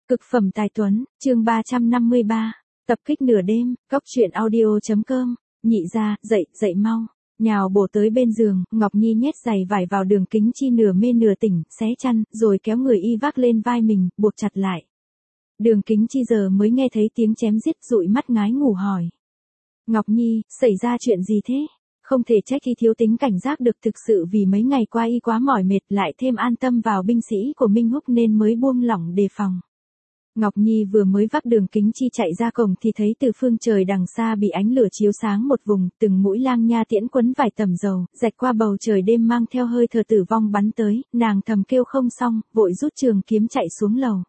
Cực phẩm tài tuấn, chương 353, tập kích nửa đêm, góc truyện audio.com, nhị ra, dậy mau, nhào bổ tới bên giường, Ngọc Nhi nhét giày vải vào Đường Kính Chi nửa mê nửa tỉnh, xé chăn, rồi kéo người y vác lên vai mình, buộc chặt lại. Đường Kính Chi giờ mới nghe thấy tiếng chém giết, dụi mắt ngái ngủ hỏi. Ngọc Nhi, xảy ra chuyện gì thế? Không thể trách y thiếu tính cảnh giác được, thực sự vì mấy ngày qua y quá mỏi mệt, lại thêm an tâm vào binh sĩ của Minh Húc nên mới buông lỏng đề phòng. Ngọc Nhi vừa mới vác Đường Kính Chi chạy ra cổng thì thấy từ phương trời đằng xa bị ánh lửa chiếu sáng một vùng, từng mũi lang nha tiễn quấn vài tầm dầu, rạch qua bầu trời đêm mang theo hơi thở tử vong bắn tới, nàng thầm kêu không xong, vội rút trường kiếm chạy xuống lầu.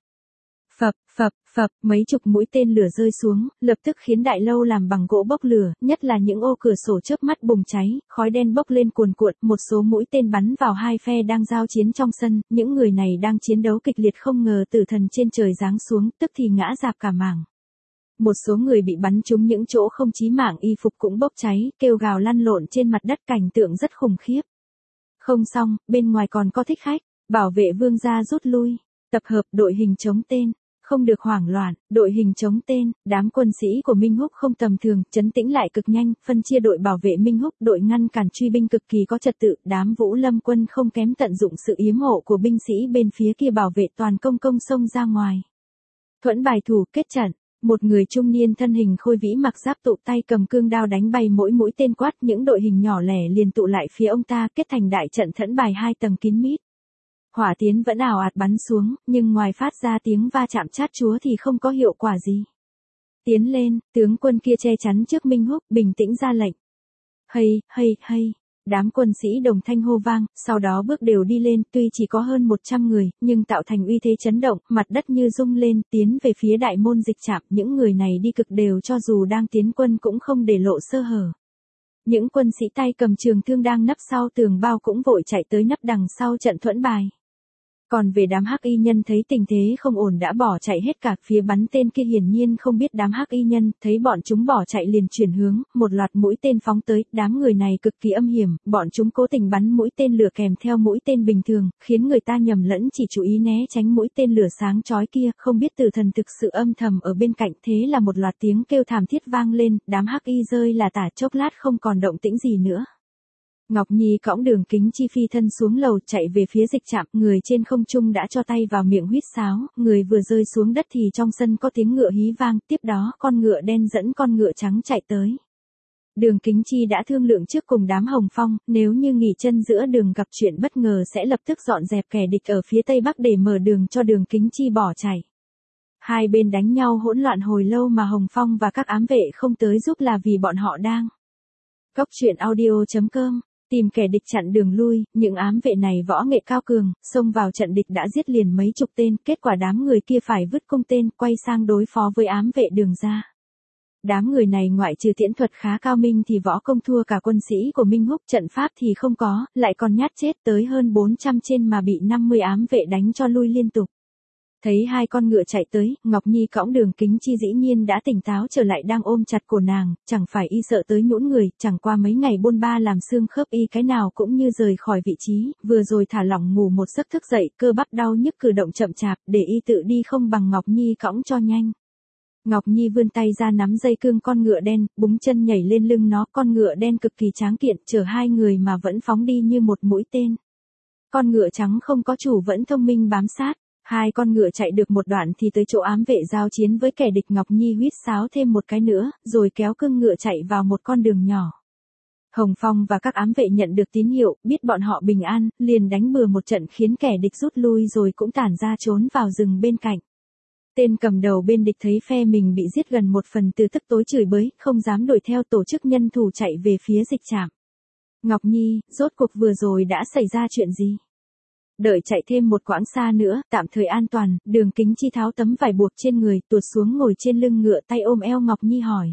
Phập, mấy chục mũi tên lửa rơi xuống, lập tức khiến đại lâu làm bằng gỗ bốc lửa, nhất là những ô cửa sổ chớp mắt bùng cháy, khói đen bốc lên cuồn cuộn, một số mũi tên bắn vào hai phe đang giao chiến trong sân, những người này đang chiến đấu kịch liệt, không ngờ tử thần trên trời giáng xuống, tức thì ngã rạp cả mảng. Một số người bị bắn trúng những chỗ không chí mạng, y phục cũng bốc cháy, kêu gào lăn lộn trên mặt đất, cảnh tượng rất khủng khiếp. Không xong, bên ngoài còn có thích khách, bảo vệ vương gia rút lui, tập hợp đội hình chống tên. Không được hoảng loạn, đội hình chống tên, đám quân sĩ của Minh Húc không tầm thường, trấn tĩnh lại cực nhanh, phân chia đội bảo vệ Minh Húc, đội ngăn cản truy binh cực kỳ có trật tự, đám Vũ Lâm quân không kém tận dụng sự yếm hộ của binh sĩ bên phía kia bảo vệ toàn công xông ra ngoài. Thuẫn bài thủ, kết trận, một người trung niên thân hình khôi vĩ mặc giáp tụ, tay cầm cương đao đánh bay mỗi mũi tên quát, những đội hình nhỏ lẻ liền tụ lại phía ông ta, kết thành đại trận thuẫn bài 2 tầng kín mít. Hỏa tiến vẫn ào ạt bắn xuống, nhưng ngoài phát ra tiếng va chạm chát chúa thì không có hiệu quả gì. Tiến lên, tướng quân kia che chắn trước Minh Húc, bình tĩnh ra lệnh. Hay, đám quân sĩ đồng thanh hô vang, sau đó bước đều đi lên, tuy chỉ có hơn 100 người, nhưng tạo thành uy thế chấn động, mặt đất như rung lên, tiến về phía đại môn dịch trạm, những người này đi cực đều, cho dù đang tiến quân cũng không để lộ sơ hở. Những quân sĩ tay cầm trường thương đang nấp sau tường bao cũng vội chạy tới nấp đằng sau trận thuẫn bài. Còn về đám hắc y nhân thấy tình thế không ổn đã bỏ chạy hết cả, phía bắn tên kia hiển nhiên không biết đám hắc y nhân, thấy bọn chúng bỏ chạy liền chuyển hướng, một loạt mũi tên phóng tới, đám người này cực kỳ âm hiểm, bọn chúng cố tình bắn mũi tên lửa kèm theo mũi tên bình thường, khiến người ta nhầm lẫn chỉ chú ý né tránh mũi tên lửa sáng chói kia, không biết tử thần thực sự âm thầm ở bên cạnh, thế là một loạt tiếng kêu thảm thiết vang lên, đám hắc y rơi là tả, chốc lát không còn động tĩnh gì nữa. Ngọc Nhi cõng Đường Kính Chi phi thân xuống lầu chạy về phía dịch trạm, người trên không trung đã cho tay vào miệng huýt sáo, người vừa rơi xuống đất thì trong sân có tiếng ngựa hí vang, tiếp đó con ngựa đen dẫn con ngựa trắng chạy tới. Đường Kính Chi đã thương lượng trước cùng đám Hồng Phong, nếu như nghỉ chân giữa đường gặp chuyện bất ngờ sẽ lập tức dọn dẹp kẻ địch ở phía tây bắc để mở đường cho Đường Kính Chi bỏ chạy. Hai bên đánh nhau hỗn loạn hồi lâu mà Hồng Phong và các ám vệ không tới giúp là vì bọn họ đang. Góc truyện audio.com tìm kẻ địch chặn đường lui, những ám vệ này võ nghệ cao cường, xông vào trận địch đã giết liền mấy chục tên, kết quả đám người kia phải vứt cung tên, quay sang đối phó với ám vệ Đường gia. Đám người này ngoại trừ tiễn thuật khá cao minh thì võ công thua cả quân sĩ của Minh Húc, trận pháp thì không có, lại còn nhát chết tới hơn 400 trên mà bị 50 ám vệ đánh cho lui liên tục. Thấy hai con ngựa chạy tới, Ngọc Nhi cõng Đường Kính Chi dĩ nhiên đã tỉnh táo trở lại, đang ôm chặt cổ nàng, chẳng phải y sợ tới nhũn người, chẳng qua mấy ngày bôn ba làm xương khớp y cái nào cũng như rời khỏi vị trí, vừa rồi thả lỏng ngủ một giấc thức dậy, cơ bắp đau nhức cử động chậm chạp, để y tự đi không bằng Ngọc Nhi cõng cho nhanh. Ngọc Nhi vươn tay ra nắm dây cương con ngựa đen, búng chân nhảy lên lưng nó, con ngựa đen cực kỳ tráng kiện, chở hai người mà vẫn phóng đi như một mũi tên. Con ngựa trắng không có chủ vẫn thông minh bám sát. Hai con ngựa chạy được một đoạn thì tới chỗ ám vệ giao chiến với kẻ địch, Ngọc Nhi huýt sáo thêm một cái nữa, rồi kéo cương ngựa chạy vào một con đường nhỏ. Hồng Phong và các ám vệ nhận được tín hiệu, biết bọn họ bình an, liền đánh bừa một trận khiến kẻ địch rút lui rồi cũng tản ra trốn vào rừng bên cạnh. Tên cầm đầu bên địch thấy phe mình bị giết gần một phần từ tức tối chửi bới, không dám đuổi theo, tổ chức nhân thủ chạy về phía dịch trạm. Ngọc Nhi, rốt cuộc vừa rồi đã xảy ra chuyện gì? Đợi chạy thêm một quãng xa nữa, tạm thời an toàn, Đường Kính Chi tháo tấm vải buộc trên người, tuột xuống ngồi trên lưng ngựa, tay ôm eo Ngọc Nhi hỏi.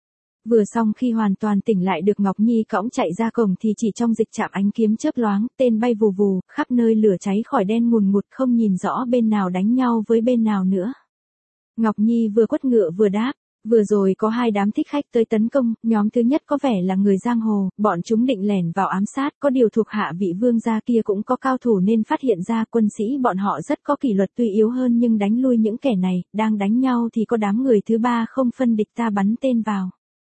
Vừa xong khi hoàn toàn tỉnh lại được Ngọc Nhi cõng chạy ra cổng thì chỉ trong dịch trạm ánh kiếm chớp loáng, tên bay vù vù, khắp nơi lửa cháy khỏi đen ngùn ngụt, không nhìn rõ bên nào đánh nhau với bên nào nữa. Ngọc Nhi vừa quất ngựa vừa đáp, Vừa rồi có hai đám thích khách tới tấn công, nhóm thứ nhất có vẻ là người giang hồ, bọn chúng định lẻn vào ám sát, có điều thuộc hạ vị vương gia kia cũng có cao thủ nên phát hiện ra quân sĩ bọn họ rất có kỷ luật, tuy yếu hơn nhưng đánh lui những kẻ này, đang đánh nhau thì có đám người thứ ba không phân địch ta bắn tên vào.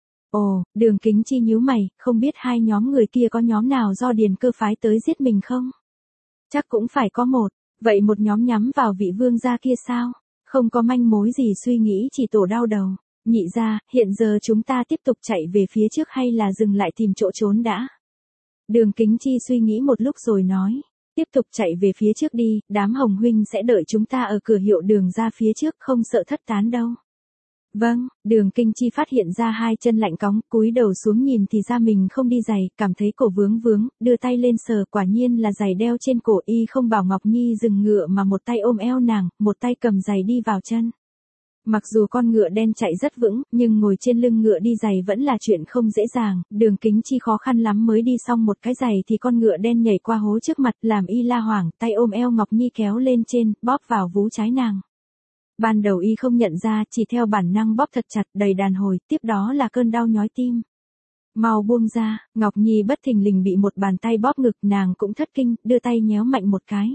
Ồ, Đường Kính Chi nhíu mày, không biết hai nhóm người kia có nhóm nào do Điền Cơ phái tới giết mình không? Chắc cũng phải có một, vậy một nhóm nhắm vào vị vương gia kia sao? Không có manh mối gì, suy nghĩ chỉ tổ đau đầu. Nhị gia, hiện giờ chúng ta tiếp tục chạy về phía trước hay là dừng lại tìm chỗ trốn đã? Đường Kính Chi suy nghĩ một lúc rồi nói, tiếp tục chạy về phía trước đi, đám Hồng huynh sẽ đợi chúng ta ở cửa hiệu đường ra phía trước, không sợ thất tán đâu. Vâng, Đường Kinh Chi phát hiện ra hai chân lạnh cóng, cúi đầu xuống nhìn thì ra mình không đi giày, cảm thấy cổ vướng vướng, đưa tay lên sờ, quả nhiên là giày đeo trên cổ. Y không bảo Ngọc Nhi dừng ngựa mà một tay ôm eo nàng, một tay cầm giày đi vào chân. Mặc dù con ngựa đen chạy rất vững, nhưng ngồi trên lưng ngựa đi giày vẫn là chuyện không dễ dàng, Đường Kính Chi khó khăn lắm mới đi xong một cái giày thì con ngựa đen nhảy qua hố trước mặt, làm y la hoảng, tay ôm eo Ngọc Nhi kéo lên trên, bóp vào vú trái nàng. Ban đầu y không nhận ra, chỉ theo bản năng bóp thật chặt, đầy đàn hồi, tiếp đó là cơn đau nhói tim. Mau buông ra, Ngọc Nhi bất thình lình bị một bàn tay bóp ngực, nàng cũng thất kinh, đưa tay nhéo mạnh một cái.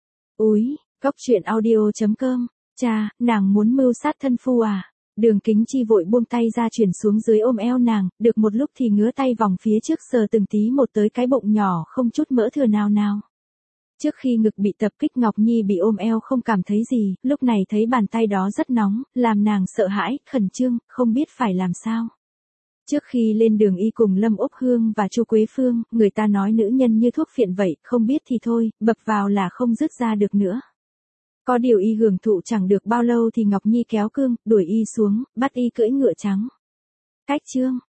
Úi, Cốc Truyện Audio.com, cha, nàng muốn mưu sát thân phu à? Đường Kính Chi vội buông tay ra chuyển xuống dưới ôm eo nàng, được một lúc thì ngứa tay vòng phía trước sờ từng tí một tới cái bụng nhỏ không chút mỡ thừa nào nào. Trước khi ngực bị tập kích Ngọc Nhi bị ôm eo không cảm thấy gì, lúc này thấy bàn tay đó rất nóng, làm nàng sợ hãi, khẩn trương, không biết phải làm sao. Trước khi lên đường y cùng Lâm Úc Hương và Chu Quế Phương, người ta nói nữ nhân như thuốc phiện vậy, không biết thì thôi, bập vào là không dứt ra được nữa. Có điều y hưởng thụ chẳng được bao lâu thì Ngọc Nhi kéo cương, đuổi y xuống, bắt y cưỡi ngựa trắng. Cách chương